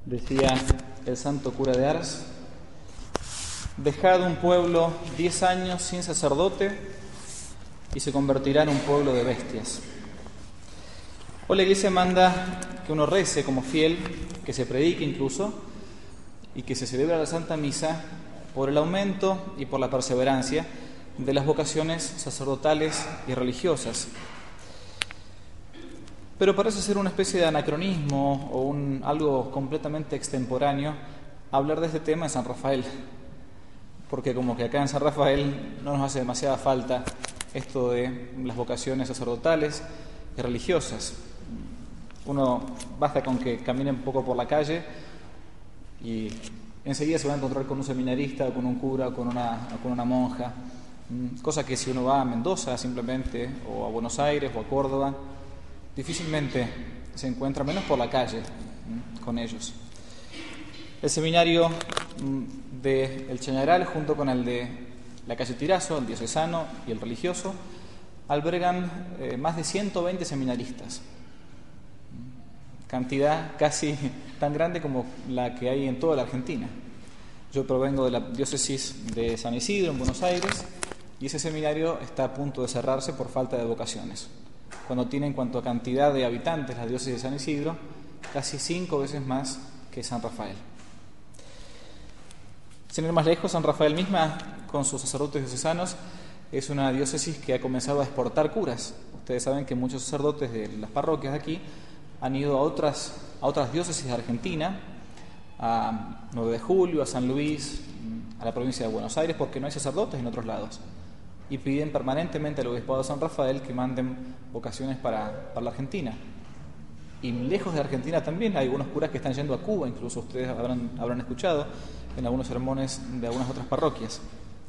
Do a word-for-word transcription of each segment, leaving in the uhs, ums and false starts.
Decía el santo cura de Ars: dejad un pueblo diez años sin sacerdote y se convertirá en un pueblo de bestias. Hoy la Iglesia manda que uno rece como fiel, que se predique incluso, y que se celebre la Santa Misa por el aumento y por la perseverancia de las vocaciones sacerdotales y religiosas. Pero parece ser una especie de anacronismo o un, algo completamente extemporáneo hablar de este tema en San Rafael, porque como que acá en San Rafael no nos hace demasiada falta esto de las vocaciones sacerdotales y religiosas. Uno basta con que camine un poco por la calle y enseguida se va a encontrar con un seminarista, o con un cura, o con una, o con una monja, cosa que si uno va a Mendoza simplemente, o a Buenos Aires, o a Córdoba, difícilmente se encuentra, menos por la calle, con ellos. El seminario de El Chañaral, junto con el de la calle Tirazo, el diocesano y el religioso, albergan eh, más de ciento veinte seminaristas, cantidad casi tan grande como la que hay en toda la Argentina. Yo provengo de la diócesis de San Isidro, en Buenos Aires, y ese seminario está a punto de cerrarse por falta de vocaciones, cuando tiene, en cuanto a cantidad de habitantes, la diócesis de San Isidro, casi cinco veces más que San Rafael. Sin ir más lejos, San Rafael misma, con sus sacerdotes diocesanos, es una diócesis que ha comenzado a exportar curas. Ustedes saben que muchos sacerdotes de las parroquias de aquí han ido a otras, a otras diócesis de Argentina, a nueve de julio, a San Luis, a la provincia de Buenos Aires, porque no hay sacerdotes en otros lados. Y piden permanentemente al obispado de San Rafael que manden vocaciones para, para la Argentina. Y lejos de Argentina también hay algunos curas que están yendo a Cuba, incluso ustedes habrán, habrán escuchado en algunos sermones de algunas otras parroquias.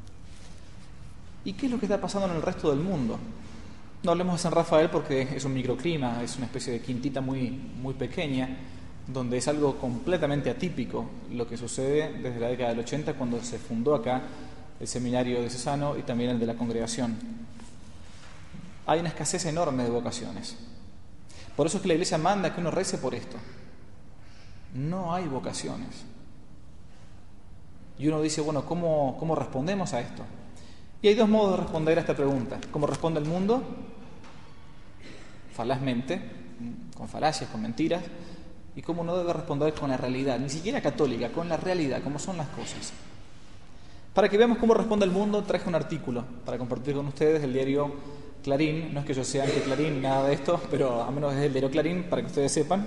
¿Y qué es lo que está pasando en el resto del mundo? No hablemos de San Rafael porque es un microclima, es una especie de quintita muy, muy pequeña, donde es algo completamente atípico lo que sucede desde la década del ochenta, cuando se fundó acá el seminario diocesano y también el de la congregación. Hay una escasez enorme de vocaciones. Por eso es que la Iglesia manda que uno rece por esto. No hay vocaciones. Y uno dice, bueno, ¿cómo, cómo respondemos a esto? Y hay dos modos de responder a esta pregunta. ¿Cómo responde el mundo? Falazmente, con falacias, con mentiras. Y cómo uno debe responder con la realidad, ni siquiera católica, con la realidad, cómo son las cosas. Para que veamos cómo responde el mundo, traje un artículo para compartir con ustedes del diario Clarín. No es que yo sea anti-Clarín, nada de esto, pero al menos es el diario Clarín, para que ustedes sepan,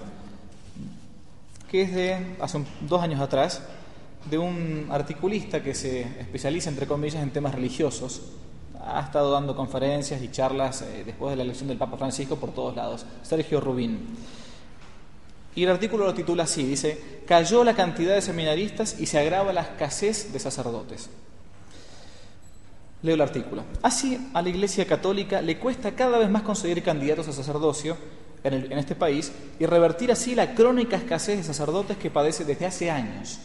que es de hace un, dos años atrás, de un articulista que se especializa, entre comillas, en temas religiosos. Ha estado dando conferencias y charlas eh, después de la elección del Papa Francisco por todos lados, Sergio Rubín. Y el artículo lo titula así, dice: cayó la cantidad de seminaristas y se agrava la escasez de sacerdotes. Leo el artículo. Así, a la Iglesia Católica le cuesta cada vez más conseguir candidatos a sacerdocio en, el, en este país y revertir así la crónica escasez de sacerdotes que padece desde hace años.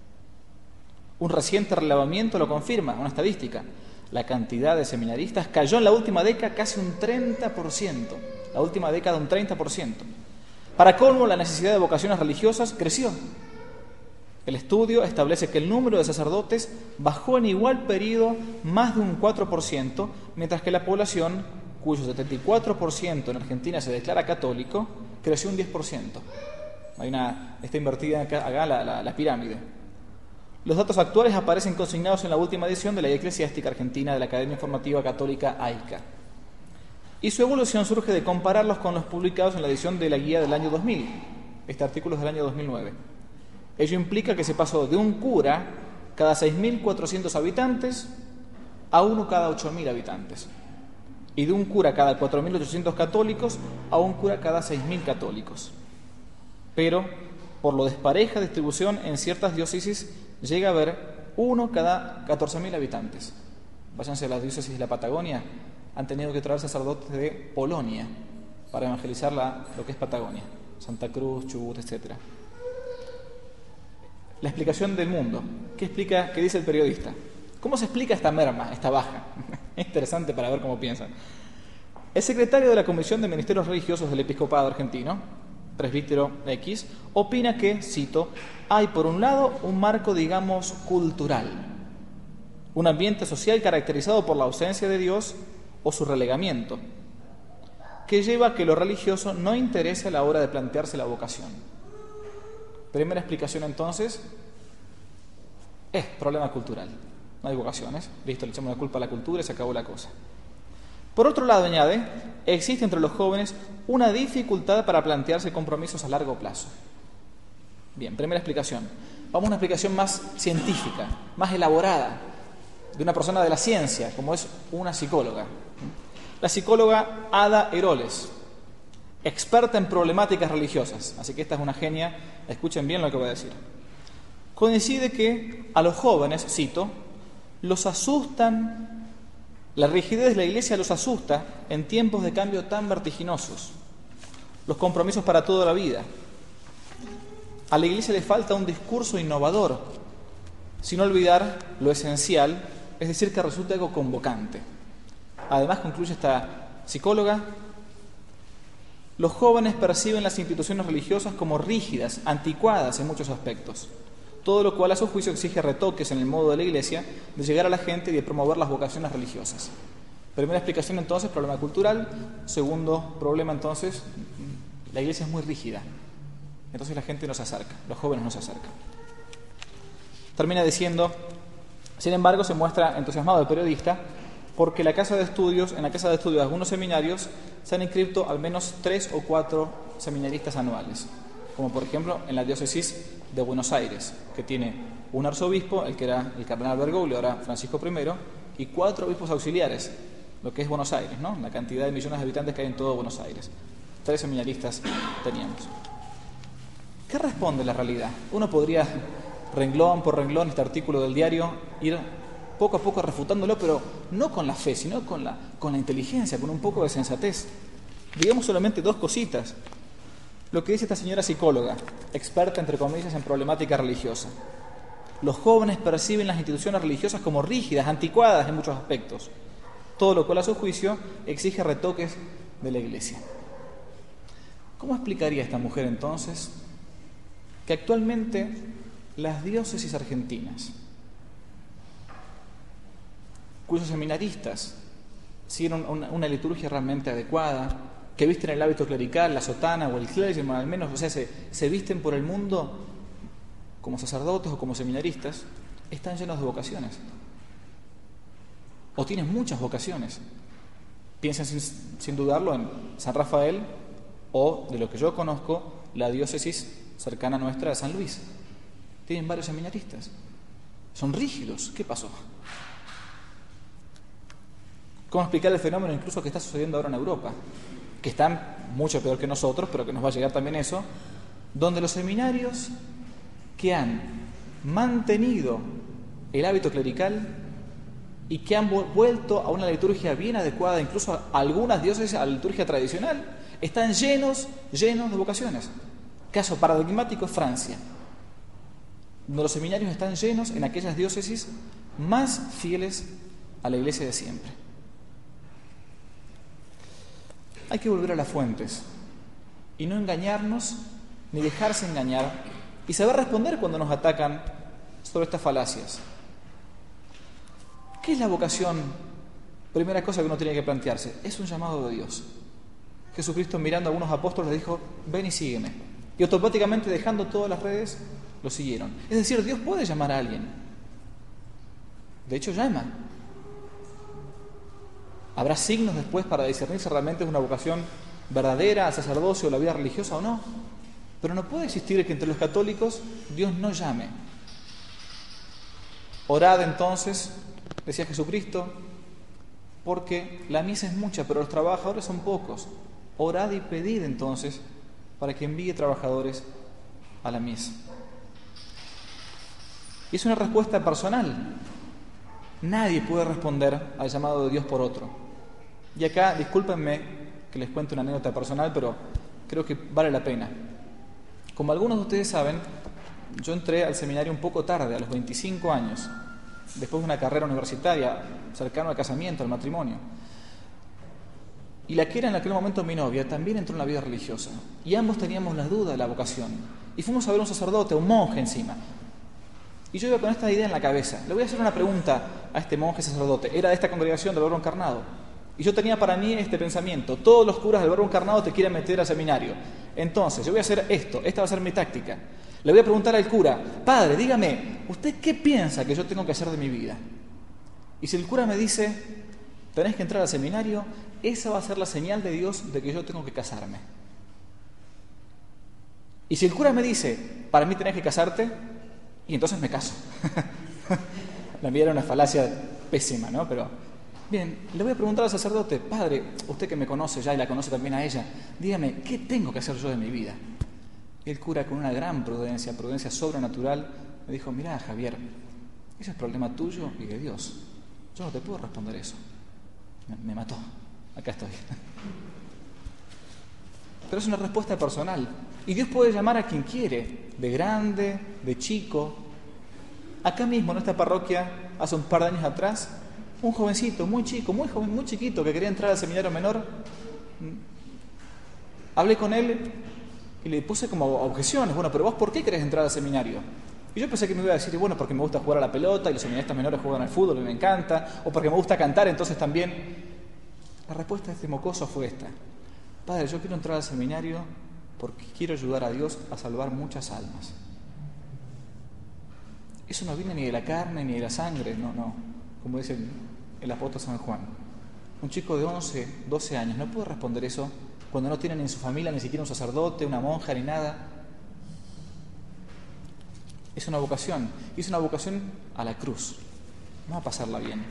Un reciente relevamiento lo confirma, una estadística. La cantidad de seminaristas cayó en la última década casi un treinta por ciento. La última década un treinta por ciento. Para colmo, la necesidad de vocaciones religiosas creció. El estudio establece que el número de sacerdotes bajó en igual periodo más de un cuatro por ciento, mientras que la población, cuyo setenta y cuatro por ciento en Argentina se declara católico, creció un diez por ciento. Hay una, está invertida acá, acá la, la, la pirámide. Los datos actuales aparecen consignados en la última edición de la Eclesiástica Argentina de la Academia Informativa Católica AICA. Y su evolución surge de compararlos con los publicados en la edición de la guía del año dos mil. Este artículo es del año dos mil nueve. Ello implica que se pasó de un cura cada seis mil cuatrocientos habitantes a uno cada ocho mil habitantes. Y de un cura cada cuatro mil ochocientos católicos a un cura cada seis mil católicos. Pero, por lo despareja distribución, en ciertas diócesis llega a haber uno cada catorce mil habitantes. Váyanse a las diócesis de la Patagonia, han tenido que traer sacerdotes de Polonia para evangelizar la, lo que es Patagonia, Santa Cruz, Chubut, etcétera. La explicación del mundo. ¿Qué explica? ¿Qué dice el periodista? ¿Cómo se explica esta merma, esta baja? Es interesante para ver cómo piensan. El secretario de la Comisión de Ministerios Religiosos del Episcopado argentino, presbítero X, opina que, cito, hay por un lado un marco, digamos, cultural, un ambiente social caracterizado por la ausencia de Dios o su relegamiento, que lleva a que lo religioso no interese a la hora de plantearse la vocación. Primera explicación entonces, es problema cultural. No hay vocaciones, listo, le echamos la culpa a la cultura y se acabó la cosa. Por otro lado, añade, existe entre los jóvenes una dificultad para plantearse compromisos a largo plazo. Bien, primera explicación. Vamos a una explicación más científica, más elaborada, de una persona de la ciencia, como es una psicóloga. La psicóloga Ada Heroles, experta en problemáticas religiosas, así que esta es una genia, escuchen bien lo que voy a decir. Coincide que a los jóvenes, cito, los asustan, la rigidez de la Iglesia los asusta en tiempos de cambio tan vertiginosos, los compromisos para toda la vida. A la Iglesia le falta un discurso innovador, sin olvidar lo esencial, es decir, que resulte algo convocante. Además, concluye esta psicóloga, los jóvenes perciben las instituciones religiosas como rígidas, anticuadas en muchos aspectos, todo lo cual a su juicio exige retoques en el modo de la Iglesia de llegar a la gente y de promover las vocaciones religiosas. Primera explicación entonces, problema cultural. Segundo problema entonces, la Iglesia es muy rígida, entonces la gente no se acerca, los jóvenes no se acercan. Termina diciendo, sin embargo, se muestra entusiasmado el periodista porque la casa de estudios, en la casa de estudios de algunos seminarios se han inscrito al menos tres o cuatro seminaristas anuales, como por ejemplo en la diócesis de Buenos Aires, que tiene un arzobispo, el que era el cardenal Bergoglio, ahora Francisco primero, y cuatro obispos auxiliares, lo que es Buenos Aires, ¿no? La cantidad de millones de habitantes que hay en todo Buenos Aires. Tres seminaristas teníamos. ¿Qué responde la realidad? Uno podría, renglón por renglón, este artículo del diario, ir poco a poco refutándolo, pero no con la fe, sino con la, con la inteligencia, con un poco de sensatez. Digamos solamente dos cositas. Lo que dice esta señora psicóloga, experta entre comillas en problemática religiosa. Los jóvenes perciben las instituciones religiosas como rígidas, anticuadas en muchos aspectos, todo lo cual a su juicio exige retoques de la Iglesia. ¿Cómo explicaría esta mujer entonces que actualmente las diócesis argentinas, cuyos seminaristas siguen una, una liturgia realmente adecuada, que visten el hábito clerical, la sotana o el clergyman al menos, o sea, se, se visten por el mundo como sacerdotes o como seminaristas, están llenos de vocaciones? O tienen muchas vocaciones. Piensen sin, sin dudarlo en San Rafael o, de lo que yo conozco, la diócesis cercana nuestra de San Luis. Tienen varios seminaristas. Son rígidos. ¿Qué pasó? ¿Cómo explicar el fenómeno incluso que está sucediendo ahora en Europa? Que están mucho peor que nosotros, pero que nos va a llegar también eso, donde los seminarios que han mantenido el hábito clerical y que han vuelto a una liturgia bien adecuada, incluso a algunas diócesis a la liturgia tradicional, están llenos, llenos de vocaciones. Caso paradigmático es Francia, donde los seminarios están llenos en aquellas diócesis más fieles a la Iglesia de siempre. Hay que volver a las fuentes y no engañarnos ni dejarse engañar y saber responder cuando nos atacan sobre estas falacias. ¿Qué es la vocación? Primera cosa que uno tiene que plantearse, es un llamado de Dios. Jesucristo, mirando a algunos apóstoles, les dijo, ven y sígueme. Y automáticamente, dejando todas las redes, lo siguieron. Es decir, Dios puede llamar a alguien. De hecho, llama. ¿Habrá signos después para discernir si realmente es una vocación verdadera al sacerdocio o la vida religiosa o no? Pero no puede existir que entre los católicos Dios no llame. Orad entonces, decía Jesucristo, porque la mies es mucha, pero los trabajadores son pocos. Orad y pedid entonces para que envíe trabajadores a la mies. Y es una respuesta personal. Nadie puede responder al llamado de Dios por otro. Y acá, discúlpenme que les cuente una anécdota personal, pero creo que vale la pena. Como algunos de ustedes saben, yo entré al seminario un poco tarde, a los veinticinco años, después de una carrera universitaria, cercano al casamiento, al matrimonio. y la que era en aquel momento mi novia también entró en la vida religiosa. Y ambos teníamos la duda de la vocación. Y fuimos a ver a un sacerdote, un monje encima. Y yo iba con esta idea en la cabeza. Le voy a hacer una pregunta a este monje sacerdote. Era de esta congregación del Verbo Encarnado. Y yo tenía para mí este pensamiento. Todos los curas del Verbo Encarnado te quieren meter al seminario. Entonces, yo voy a hacer esto. Esta va a ser mi táctica. Le voy a preguntar al cura: padre, dígame, ¿usted qué piensa que yo tengo que hacer de mi vida? Y si el cura me dice: tenés que entrar al seminario, esa va a ser la señal de Dios de que yo tengo que casarme. Y si el cura me dice: para mí tenés que casarte, y entonces me caso. La mía era una falacia pésima, ¿no? Pero, bien, le voy a preguntar al sacerdote: padre, usted que me conoce ya y la conoce también a ella, dígame, ¿qué tengo que hacer yo de mi vida? Y el cura, con una gran prudencia, prudencia sobrenatural, me dijo: mirá, Javier, ese es problema tuyo y de Dios. Yo no te puedo responder eso. Me, me mató. Acá estoy. Pero es una respuesta personal. Y Dios puede llamar a quien quiere, de grande, de chico. Acá mismo, en esta parroquia, hace un par de años atrás, un jovencito, muy chico, muy joven, muy chiquito, que quería entrar al seminario menor, hablé con él y le puse como objeciones. Bueno, pero vos, ¿por qué querés entrar al seminario? Y yo pensé que me iba a decir: bueno, porque me gusta jugar a la pelota y los seminaristas menores juegan al fútbol y me encanta, o porque me gusta cantar, entonces también. La respuesta de este mocoso fue esta: padre, yo quiero entrar al seminario porque quiero ayudar a Dios a salvar muchas almas. Eso no viene ni de la carne ni de la sangre, no, no, como dice el, el apóstol San Juan. Un chico de once, doce años no puede responder eso cuando no tiene ni en su familia ni siquiera un sacerdote, una monja ni nada. Es una vocación, y es una vocación a la cruz. Vamos a pasarla bien.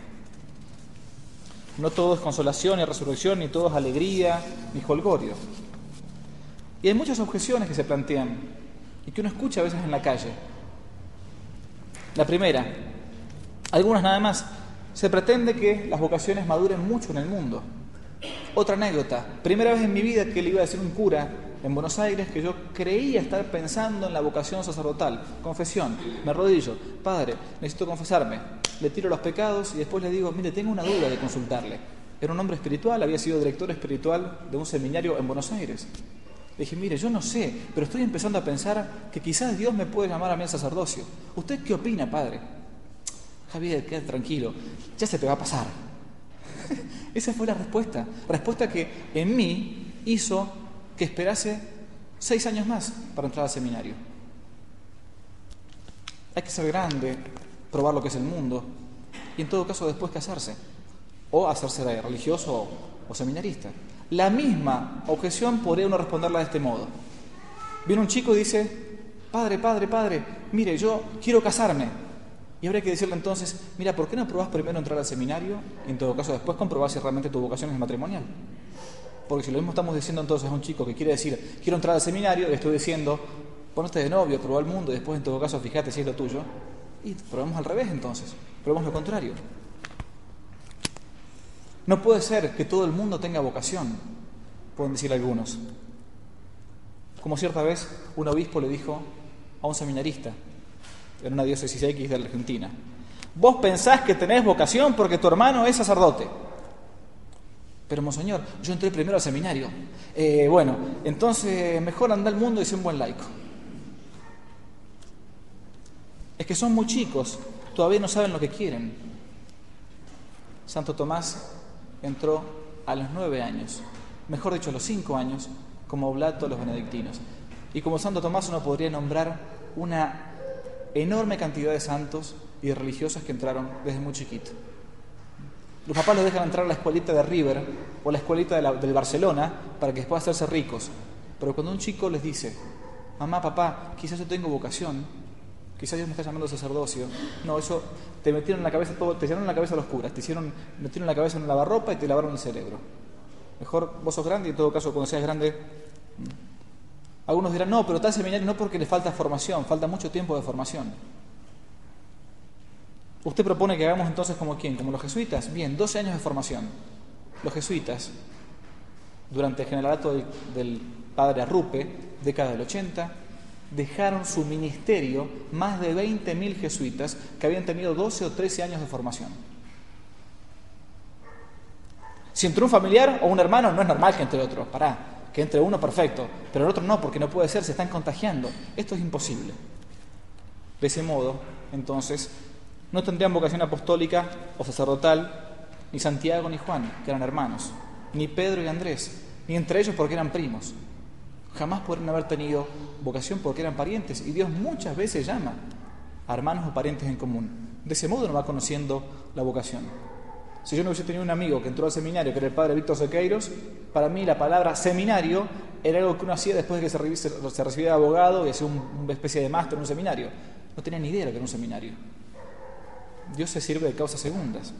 No todo es consolación ni resurrección, ni todo es alegría ni jolgorio. Y hay muchas objeciones que se plantean y que uno escucha a veces en la calle. La primera, algunas nada más: se pretende que las vocaciones maduren mucho en el mundo. Otra anécdota: primera vez en mi vida que le iba a decir un cura en Buenos Aires que yo creía estar pensando en la vocación sacerdotal. Confesión, me arrodillo: padre, necesito confesarme. Le tiro los pecados y después le digo: mire, tengo una duda de consultarle. Era un hombre espiritual, había sido director espiritual de un seminario en Buenos Aires. Le dije: mire, yo no sé, pero estoy empezando a pensar que quizás Dios me puede llamar a mí al sacerdocio. ¿Usted qué opina, padre? Javier, quédate tranquilo, ya se te va a pasar. Esa fue la respuesta. Respuesta que en mí hizo que esperase seis años más para entrar al seminario. Hay que ser grande, probar lo que es el mundo, y en todo caso después casarse, o hacerse religioso o, o seminarista. La misma objeción podría uno responderla de este modo. Viene un chico y dice: padre, padre, padre, mire, yo quiero casarme. Y habría que decirle entonces: mira, ¿por qué no probás primero entrar al seminario y en todo caso después comprobar si realmente tu vocación es matrimonial? Porque si lo mismo estamos diciendo entonces a un chico que quiere decir: quiero entrar al seminario, le estoy diciendo: ponete de novio, probá el mundo y después en todo caso fíjate si es lo tuyo. Y probamos al revés entonces, probamos lo contrario. No puede ser que todo el mundo tenga vocación, pueden decir algunos. Como cierta vez un obispo le dijo a un seminarista en una diócesis X de la Argentina: vos pensás que tenés vocación porque tu hermano es sacerdote. Pero, monseñor, yo entré primero al seminario. Eh, bueno, entonces mejor anda al mundo y sé un buen laico. Es que son muy chicos, todavía no saben lo que quieren. Santo Tomás entró a los nueve años, mejor dicho a los cinco años, como oblato a los benedictinos. Y como Santo Tomás uno podría nombrar una enorme cantidad de santos y de religiosas que entraron desde muy chiquito. Los papás los dejan entrar a la escuelita de River o a la escuelita de la, del Barcelona para que después hacerse ricos. Pero cuando un chico les dice: mamá, papá, quizás yo tengo vocación, quizás Dios me está llamando al sacerdocio. No, eso te metieron en la cabeza todo, te llenaron en la cabeza los curas, te hicieron, metieron la cabeza en un lavarropa y te lavaron el cerebro. Mejor vos sos grande y en todo caso cuando seas grande. Algunos dirán: no, pero tal seminario no, porque le falta formación, falta mucho tiempo de formación. Usted propone que hagamos entonces como quién, como los jesuitas. Bien, doce años de formación. Los jesuitas, durante el generalato del, del padre Arrupe, década del ochenta, dejaron su ministerio más de veinte mil jesuitas que habían tenido doce o trece años de formación. Si entró un familiar o un hermano, no es normal que entre otro. Pará, que entre uno perfecto, pero el otro no, porque no puede ser, se están contagiando. Esto es imposible. De ese modo, entonces, no tendrían vocación apostólica o sacerdotal ni Santiago ni Juan, que eran hermanos, ni Pedro y Andrés, ni entre ellos porque eran primos. Jamás podrían haber tenido vocación porque eran parientes, y Dios muchas veces llama a hermanos o parientes en común. De ese modo uno va conociendo la vocación. Si yo no hubiese tenido un amigo que entró al seminario, que era el padre Víctor Sequeiros, para mí la palabra seminario era algo que uno hacía después de que se, se, se recibía de abogado y hacía un, una especie de máster en un seminario. No tenía ni idea de lo que era un seminario. Dios se sirve de causas segundas.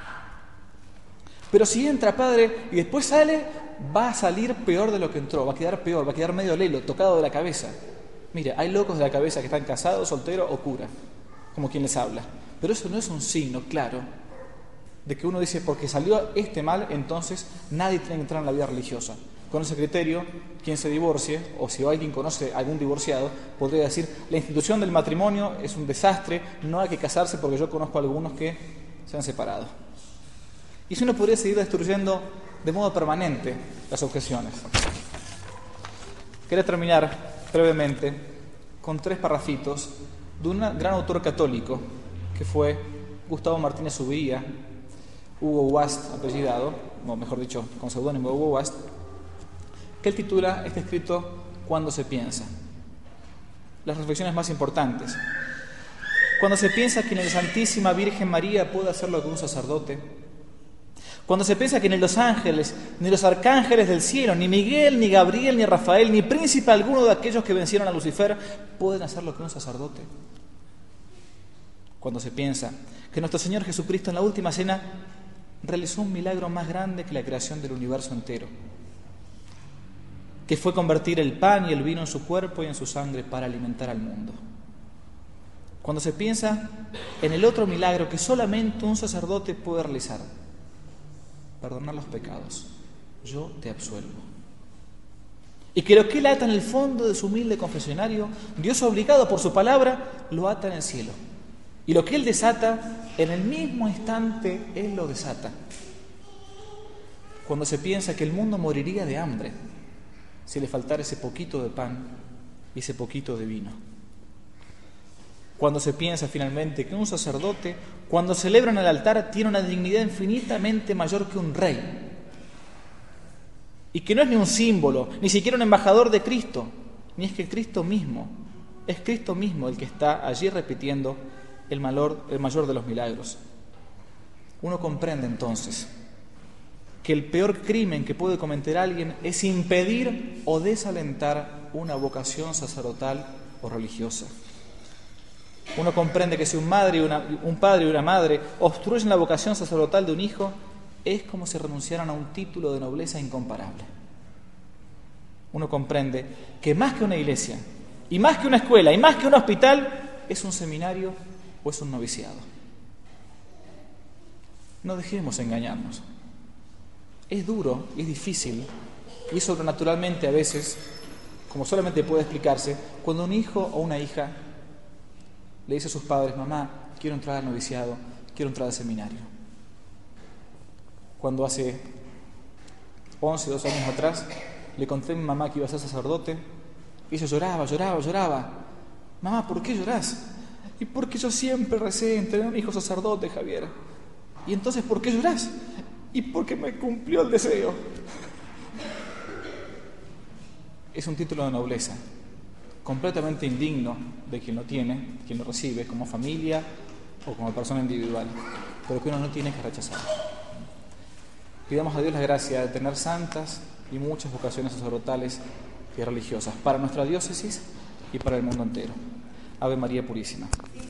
Pero si entra, padre, y después sale, va a salir peor de lo que entró, va a quedar peor, va a quedar medio lelo, tocado de la cabeza. Mire, hay locos de la cabeza que están casados, solteros o curas, como quien les habla. Pero eso no es un signo claro de que uno dice, porque salió este mal, entonces nadie tiene que entrar en la vida religiosa. Con ese criterio, quien se divorcie, o si alguien conoce a algún divorciado, podría decir, la institución del matrimonio es un desastre, no hay que casarse porque yo conozco a algunos que se han separado. Y si uno podría seguir destruyendo de modo permanente las objeciones. Quería terminar brevemente con tres parrafitos de un gran autor católico que fue Gustavo Martínez Zubiría, Hugo Wast apellidado, o mejor dicho, con seudónimo Hugo Wast, que él titula este escrito Cuando se piensa. Las reflexiones más importantes. Cuando se piensa que en la Santísima Virgen María puede hacer lo que un sacerdote, cuando se piensa que ni los ángeles, ni los arcángeles del cielo, ni Miguel, ni Gabriel, ni Rafael, ni príncipe alguno de aquellos que vencieron a Lucifer pueden hacer lo que un sacerdote. Cuando se piensa que nuestro Señor Jesucristo en la última cena realizó un milagro más grande que la creación del universo entero, que fue convertir el pan y el vino en su cuerpo y en su sangre para alimentar al mundo. Cuando se piensa en el otro milagro que solamente un sacerdote puede realizar, perdonar los pecados, yo te absuelvo. Y que lo que él ata en el fondo de su humilde confesionario, Dios obligado por su palabra, lo ata en el cielo. Y lo que él desata, en el mismo instante, él lo desata. Cuando se piensa que el mundo moriría de hambre si le faltara ese poquito de pan y ese poquito de vino. Cuando se piensa finalmente que un sacerdote, cuando celebra en el altar, tiene una dignidad infinitamente mayor que un rey. Y que no es ni un símbolo, ni siquiera un embajador de Cristo, ni es que Cristo mismo, es Cristo mismo el que está allí repitiendo el mayor, el mayor de los milagros. Uno comprende entonces que el peor crimen que puede cometer alguien es impedir o desalentar una vocación sacerdotal o religiosa. Uno comprende que si un, madre y una, un padre y una madre obstruyen la vocación sacerdotal de un hijo, es como si renunciaran a un título de nobleza incomparable. Uno comprende que más que una iglesia, y más que una escuela, y más que un hospital, es un seminario o es un noviciado. No dejemos engañarnos. Es duro, es difícil, y sobrenaturalmente a veces, como solamente puede explicarse, cuando un hijo o una hija le dice a sus padres, mamá, quiero entrar al noviciado, quiero entrar al seminario. Cuando hace once, doce años atrás, le conté a mi mamá que iba a ser sacerdote, y ella lloraba, lloraba, lloraba. Mamá, ¿por qué llorás? Y porque yo siempre recé en tener un hijo sacerdote, Javier. Y entonces, ¿por qué llorás? Y porque me cumplió el deseo. Es un título de nobleza, completamente indigno de quien lo tiene, quien lo recibe, como familia o como persona individual, pero que uno no tiene que rechazar. Pidamos a Dios la gracia de tener santas y muchas vocaciones sacerdotales y religiosas para nuestra diócesis y para el mundo entero. Ave María Purísima.